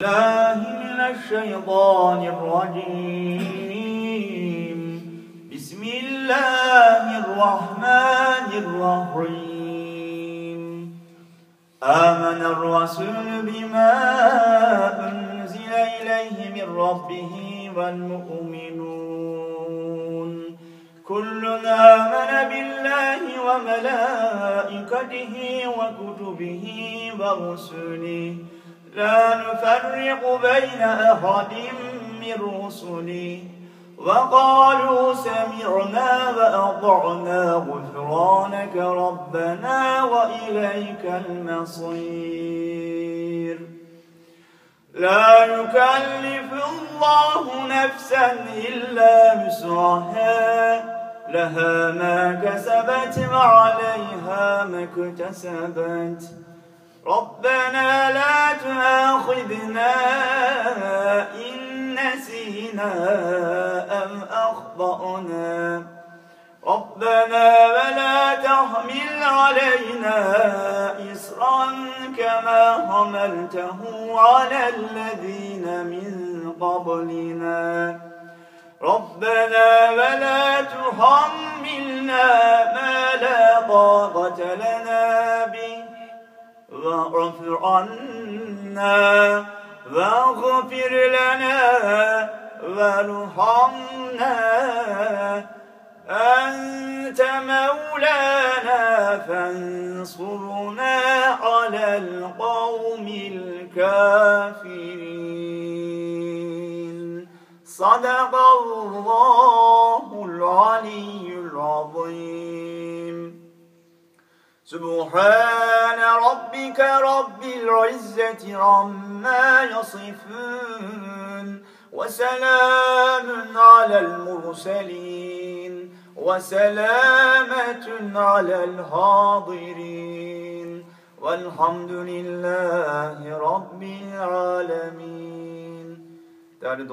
الله من الشيطان الرجيم. بسم الله الرحمن الرحيم. آمن الرسول بما أنزل إليه من ربه والمؤمنون كل آمن بالله وملائكته وكتبه ورسله لا نفرق بين أحد من رسله وقالوا سمعنا وأطعنا غفرانك ربنا وإليك المصير. لا يكلف الله نفسا إلا وسعها لها ما كسبت وعليها ما اكتسبت ربنا لا تؤاخذنا إن نسينا أم أخطأنا ربنا ولا تحمل علينا إصرا كما حملته على الذين من قبلنا ربنا ولا تحملنا ما لا طاقة لنا به واعف عنا واغفر لنا وارحمنا أنت مولانا فانصرنا على القوم الكافرين. صدق الله العلي العظيم. سبحان ربك رب العزة عما يصفون وسلام على المرسلين وسلامة على الحاضرين والحمد لله رب العالمين.